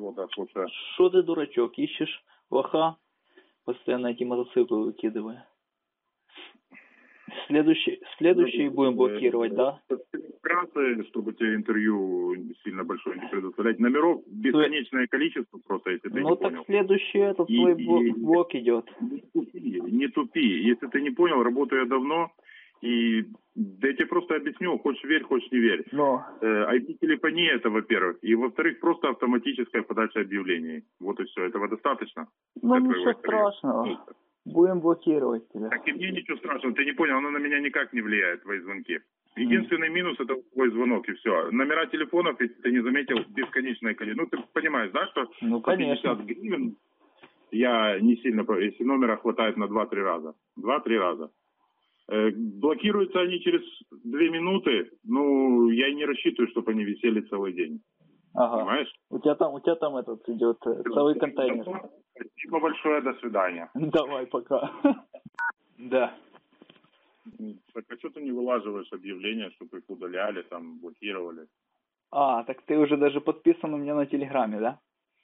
Алло, да, слушаю. Что ты, дурачок, ищешь лоха? Постоянно эти мотоциклы выкидывая. Следующий будем блокировать, да? Вкратце, чтобы тебе интервью сильно большое не предоставлять. Номеров бесконечное количество просто, если ты не понял. Ну так следующий этот твой блок идет. Не тупи. Если ты не понял, работаю я давно. И да я тебе просто объясню, хочешь верь, хочешь не верь. IP-телефония это, во-первых. И, во-вторых, просто автоматическая подача объявлений. Вот и все. Этого достаточно? Ну ничего страшного. Будем блокировать тебя. Так и мне ничего страшного. Ты не понял, оно на меня никак не влияет, твои звонки. Единственный минус это твой звонок, и все. Номера телефонов, если ты не заметил, бесконечное количество. Ну, ты понимаешь, да, что ну, 50 гривен я не сильно... Если номера хватает на 2-3 раза. 2-3 раза. Блокируются они через 2 минуты. Ну, я и не рассчитываю, чтобы они висели целый день. Ага. Понимаешь? У тебя там этот идет целый контейнер. Спасибо большое, до свидания. Давай, пока. Да. Так а что ты не вылаживаешь объявления, чтобы их удаляли, там, блокировали? А, так ты уже даже подписан у меня на Телеграме, да?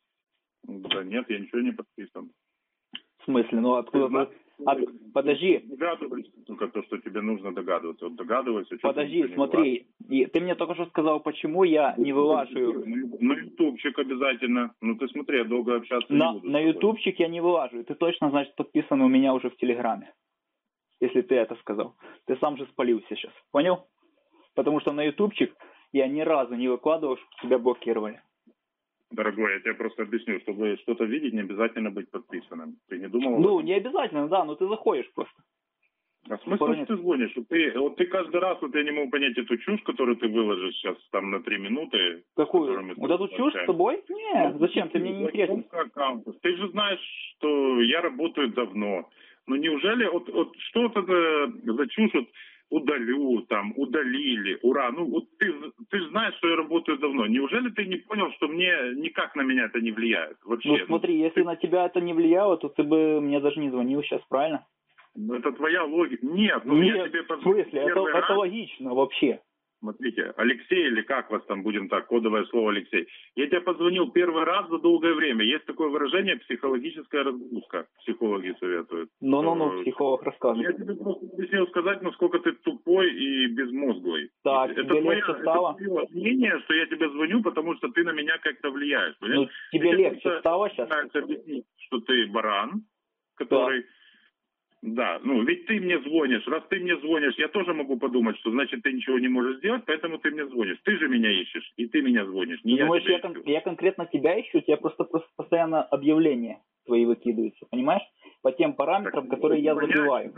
Да нет, я ничего не подписан. В смысле? Ну откуда? Подожди. Догадывайся только то, что тебе нужно догадываться. Вот догадывайся. Подожди, смотри. Ты мне только что сказал, почему я не вылаживаю. На ютубчик обязательно. Ну ты смотри, я долго общаться не буду. На ютубчик я не вылаживаю. Ты точно, значит, подписан у меня уже в Телеграме. Если ты это сказал. Ты сам же спалился сейчас. Понял? Потому что на ютубчик я ни разу не выкладывал, чтобы тебя блокировали. Дорогой, я тебе просто объясню, чтобы что-то видеть, не обязательно быть подписанным. Ты не думал? Ну, не обязательно, да, но ты заходишь просто. А смысл, что ты звонишь? Ты каждый раз, я не могу понять эту чушь, которую ты выложишь сейчас там на 3 минуты. Какую? Вот эту чушь с тобой? Не, зачем? Ты мне не интересен. Ты же знаешь, что я работаю давно. Ну неужели, что это за чушь, удалю, там, удалили, ура. Ну, вот ты же знаешь, что я работаю давно. Неужели ты не понял, что никак на меня это не влияет? Вообще, ну, смотри, если на тебя это не влияло, то ты бы мне даже не звонил сейчас, правильно? Ну, это твоя логика. Нет, я тебе позвонил. В смысле? Это логично вообще. Смотрите, Алексей, или как вас там, будем так, кодовое слово Алексей. Я тебе позвонил первый раз за долгое время. Есть такое выражение психологическая разгрузка. Психологи советуют. Ну, психолог рассказывает. Я тебе просто объяснил сказать, насколько ты тупой и безмозглый. Так, это твое мнение, что я тебе звоню, потому что ты на меня как-то влияешь. Ну, тебе легче стало сейчас? Объяснить, что ты баран, который... Да, ведь ты мне звонишь. Раз ты мне звонишь, я тоже могу подумать, что значит ты ничего не можешь сделать, поэтому ты мне звонишь. Ты же меня ищешь, и ты меня звонишь. Не думаешь, я конкретно тебя ищу, тебе просто постоянно объявления твои выкидываются, понимаешь? По тем параметрам, которые я забиваю.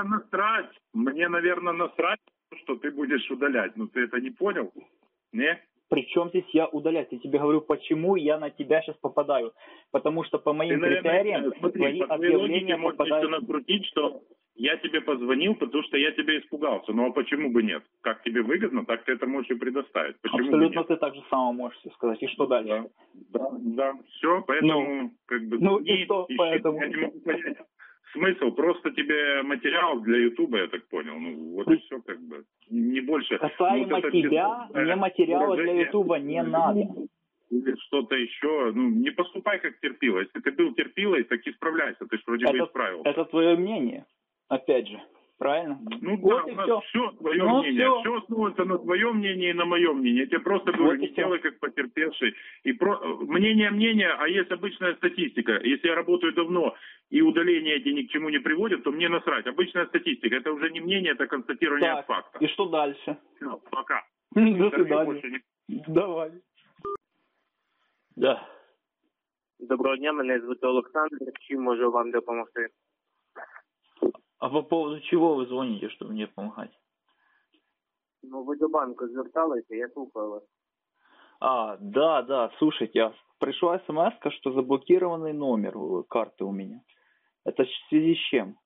Мне, наверное, насрать, что ты будешь удалять. Ну, ты это не понял? Не? Причем здесь я удалять? Я тебе говорю, почему я на тебя сейчас попадаю. Потому что по моим критериям твои объявления попадают... накрутить, что я тебе позвонил, потому что я тебя испугался. Ну а почему бы нет? Как тебе выгодно, так ты это можешь и предоставить. Почему абсолютно ты так же самое можешь сказать. И что дальше? Да. Все, поэтому... и что поэтому? Я не могу понять. Смысл? Просто тебе материал для Ютуба, я так понял. Вот и все, Не больше. Касаемо тебя, мне материала для Ютуба не надо. Или что-то еще. Не поступай как терпила. Если ты был терпилой, так исправляйся. Ты же вроде бы исправился. Это твое мнение, опять же. Правильно? Все твое мнение. Все основывается на твоем мнении и на моем мнении. Я тебе просто говорю, не делай как потерпевший. Мнение, а есть обычная статистика. Если я работаю давно, и удаления эти ни к чему не приводят, то мне насрать. Обычная статистика. Это уже не мнение, это констатирование факта. И что дальше? Все, пока. До свидания. Давай. Да. Доброго дня, мене звати Олександр. Чим можу вам допомогти? А по поводу чего вы звоните, чтобы мне помогать? Ви до банку зверталися, я слухаю вас. Да, слушайте, пришла смс-ка, что заблокированный номер карты у меня. Это в связи с чем?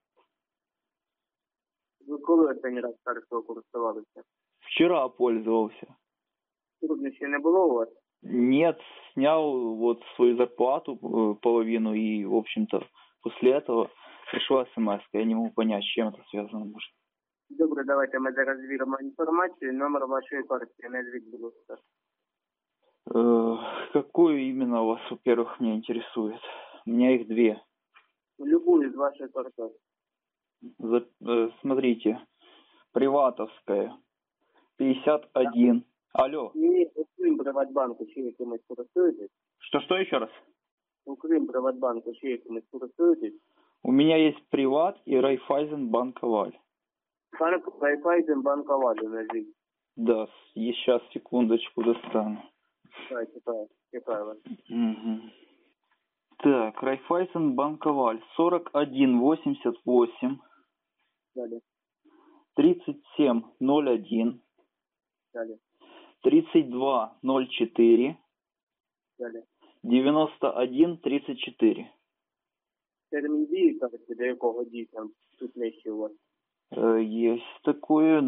Ви коли останній раз картою користувалися? Вчера пользовался. Труднощів не было у вас? Нет, снял свою зарплату половину и, в общем-то, после этого пришла смс-ка. Я не могу понять, с чем это связано может. Добре, давайте ми зараз звіримо інформацію. Номер вашої картки, назвіть, будь ласка. Какую именно вас, во-первых, меня интересует? У меня их две. Любую из ваших карток. Смотрите, Приватовская, 51. Алло. Ні, Крим Приватбанку ще якимось користуєтесь? Что еще раз? У Крим Приватбанку ще якимось користуєтесь? У меня есть Приват и Райфайзенбанк Аваль. Райфайзенбанк Аваль назвіть. Да, и сейчас, секундочку, достану. Чекаю вас. Угу. Так, Райфайзенбанк Аваль, 4188, Далі. 3701, Далі. 3204, Далі. 9134. Термін дії, кажете, до якого дійсно тут нижче у вас? Есть такое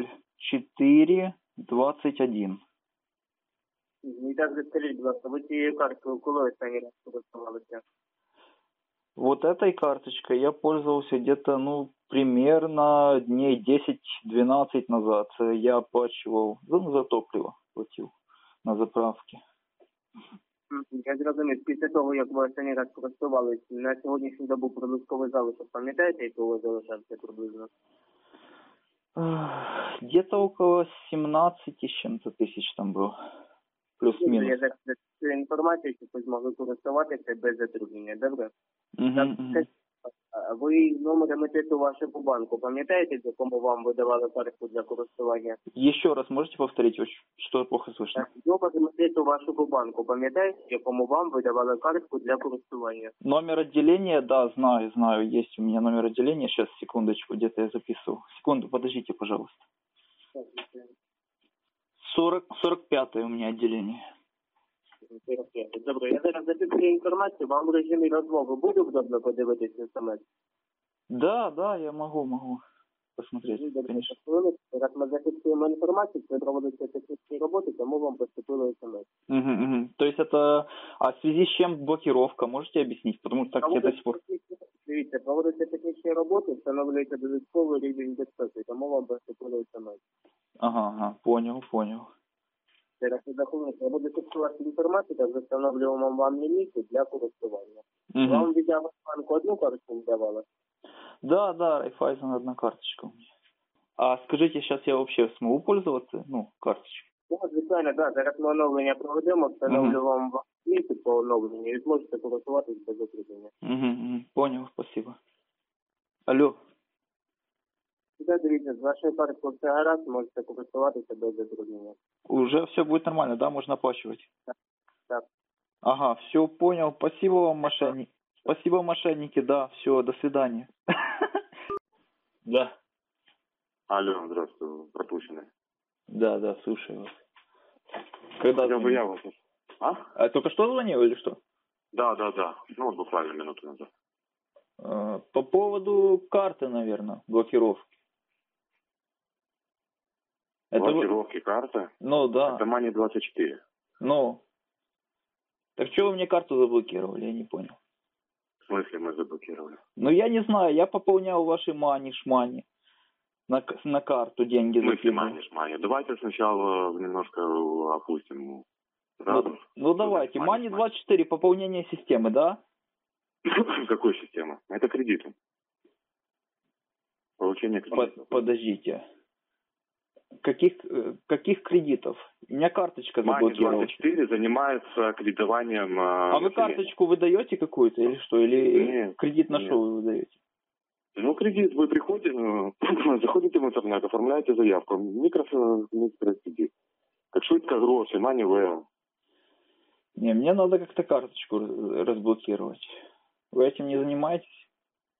0421. І так скажіть, будь ласка, ви цією карткою коли останній раз користувалися? Вот этой карточкой я пользовался где-то, примерно дней 10-12 назад. Я оплачивал, за топливо платил на заправке. Я зрозумів, після того, як ви останній раз користувалися, на сьогоднішню добу прибутковий залишок, пам'ятаєте, який у вас залишався приблизно? Где-то около 17 с чем-то тысяч там было. Плюс-минус. Я зараз цю інформацію, щоб ви змогли користуватися без затруднення, добре? Ви номер емітенту вашого банку пам'ятаєте, з якому вам видавали картку для користування? Еще раз можете повторить, что плохо слышно? Номер емітенту вашого банку пам'ятаєте, з якому вам видавали картку для користування? Номер отделения, да, знаю, есть у меня номер отделения. Сейчас, секундочку, где-то я записывал. Секунду, подождите, пожалуйста. 45-е у меня отделение. Добре, я зараз записую інформацію, вам в режимі розмови буде удобно подивитися смс? Да, я могу посмотреть, конечно. Зараз ми зафіксуємо інформацію, це проводиться технічні роботи, тому вам поступило смс. То есть это... А в связи с чем блокировка? Можете объяснить? Потому что так я до сих пор... Дивіться, проводяться технічні роботи, встановлюється додатковий рівень безпеки, тому вам поступило смс. Ага, понял. Зараз я буду фіксувати інформацію, так встановлюємо вам ліміти для користування. Вам від банку одну картку видавали? Да, Райфайзен одна карточка у меня. А скажите, сейчас я вообще смогу пользоваться, карточкой? Звичайно, да. Зараз ми оновлення проведемо, встановлю вам ліміти по оновленню і зможете користуватись без затруднення. Понял, спасибо. Алло. Да, дивіться, з вашою карткою все гаразд, можете користуватися без затруднення. Уже все будет нормально, да? Можно оплачивать? Так. Ага, все, понял. Спасибо вам, мошенники. Спасибо, мошенники, да. Все, до свидания. Да. Алло, здравствуй, пропущенный. Да, слушаю вас. Когда звонил? Я вас... А только что звонил или что? Да. Вот буквально минуту назад. По поводу карты, наверное, блокировки. Блокировки карты? Да. Это Money 24. Так что вы мне карту заблокировали, я не понял. В смысле мы заблокировали? Я не знаю, я пополнял ваши шмани на карту деньги. В смысле шмани? Давайте сначала немножко опустим. Давайте. Money 24, пополнение системы, да? Какой системы? Это кредиты. Получение кредитов. Подождите. Каких кредитов? У меня карточка заблокировалась. Money 24 занимается кредитованием. А вы карточку выдаете какую-то или что? Или нет, кредит на что вы выдаете? Кредит. Вы приходите, заходите в интернет, оформляете заявку. Микрокредит. Как швидко гроши, Money WL. Не, мне надо как-то карточку разблокировать. Вы этим не занимаетесь?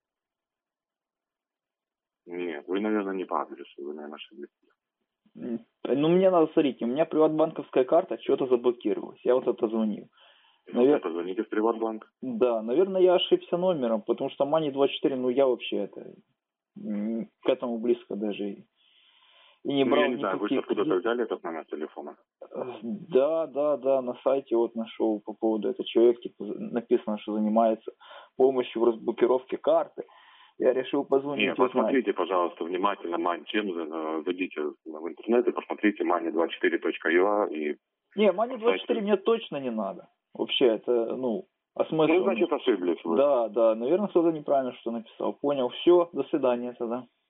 Нет, вы, наверное, не по адресу, вы, наверное, ошиблись. Мне надо, смотрите, у меня приватбанковская карта что-то заблокировалась. Я вот это звонил. Позвоните в Приватбанк. Да, наверное, я ошибся номером, потому что Money 24, я вообще к этому близко даже и не брал. Я не знаю, вы откуда-то взяли этот номер телефона? Да, на сайте нашел по поводу этого. Человек, написано, что занимается помощью в разблокировке карты. Я решил позвонить. Посмотрите, пожалуйста, внимательно, зайдите в интернет и посмотрите money24.ua и Не, Money 24 мне точно не надо. Вообще, это, а смысл? Ну, значит, ошиблись вы. Да, наверное, кто-то неправильно что написал. Понял, все, до свидания тогда.